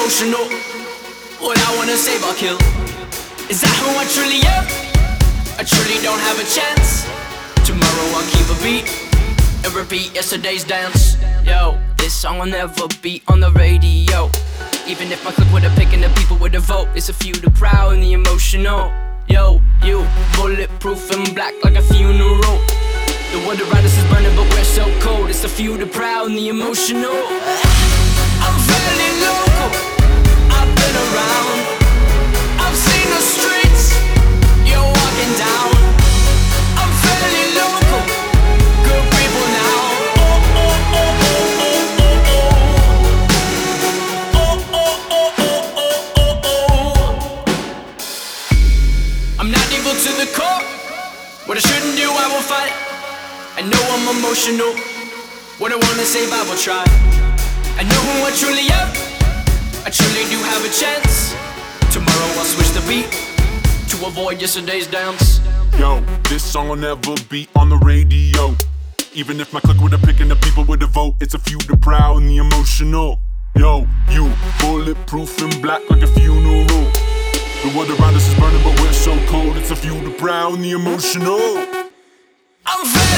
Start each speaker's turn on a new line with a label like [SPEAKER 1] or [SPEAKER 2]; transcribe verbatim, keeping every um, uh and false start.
[SPEAKER 1] emotional. What I wanna save, I'll kill. Is that who I truly am? I truly don't have a chance. Tomorrow I'll keep a beat and repeat yesterday's dance. Yo, this song will never be on the radio. Even if I click with a pick and the people with a vote, it's a few, the proud and the emotional. Yo, you, bulletproof and black like a funeral. The world around us is burning but we're so cold. It's the few, the proud and the emotional. I'm fairly local, I've been around, I've seen the streets you're walking down. I'm fairly local, good people now. Oh, oh, oh, oh, oh, oh, oh. Oh, oh, oh, oh, oh, oh. I'm not evil to the core. What I shouldn't do, I will fight. I know I'm emotional. What I wanna save, I will try. I know who I truly am. I truly do have a chance. Tomorrow I'll switch the beat to avoid yesterday's dance.
[SPEAKER 2] Yo, this song will never be on the radio. Even if my click with a pick and the people with a vote, it's a few, the proud and the emotional. Yo, you, bulletproof and black like a funeral. The world around us is burning but we're so cold. It's a few, the proud and the emotional.
[SPEAKER 1] I'm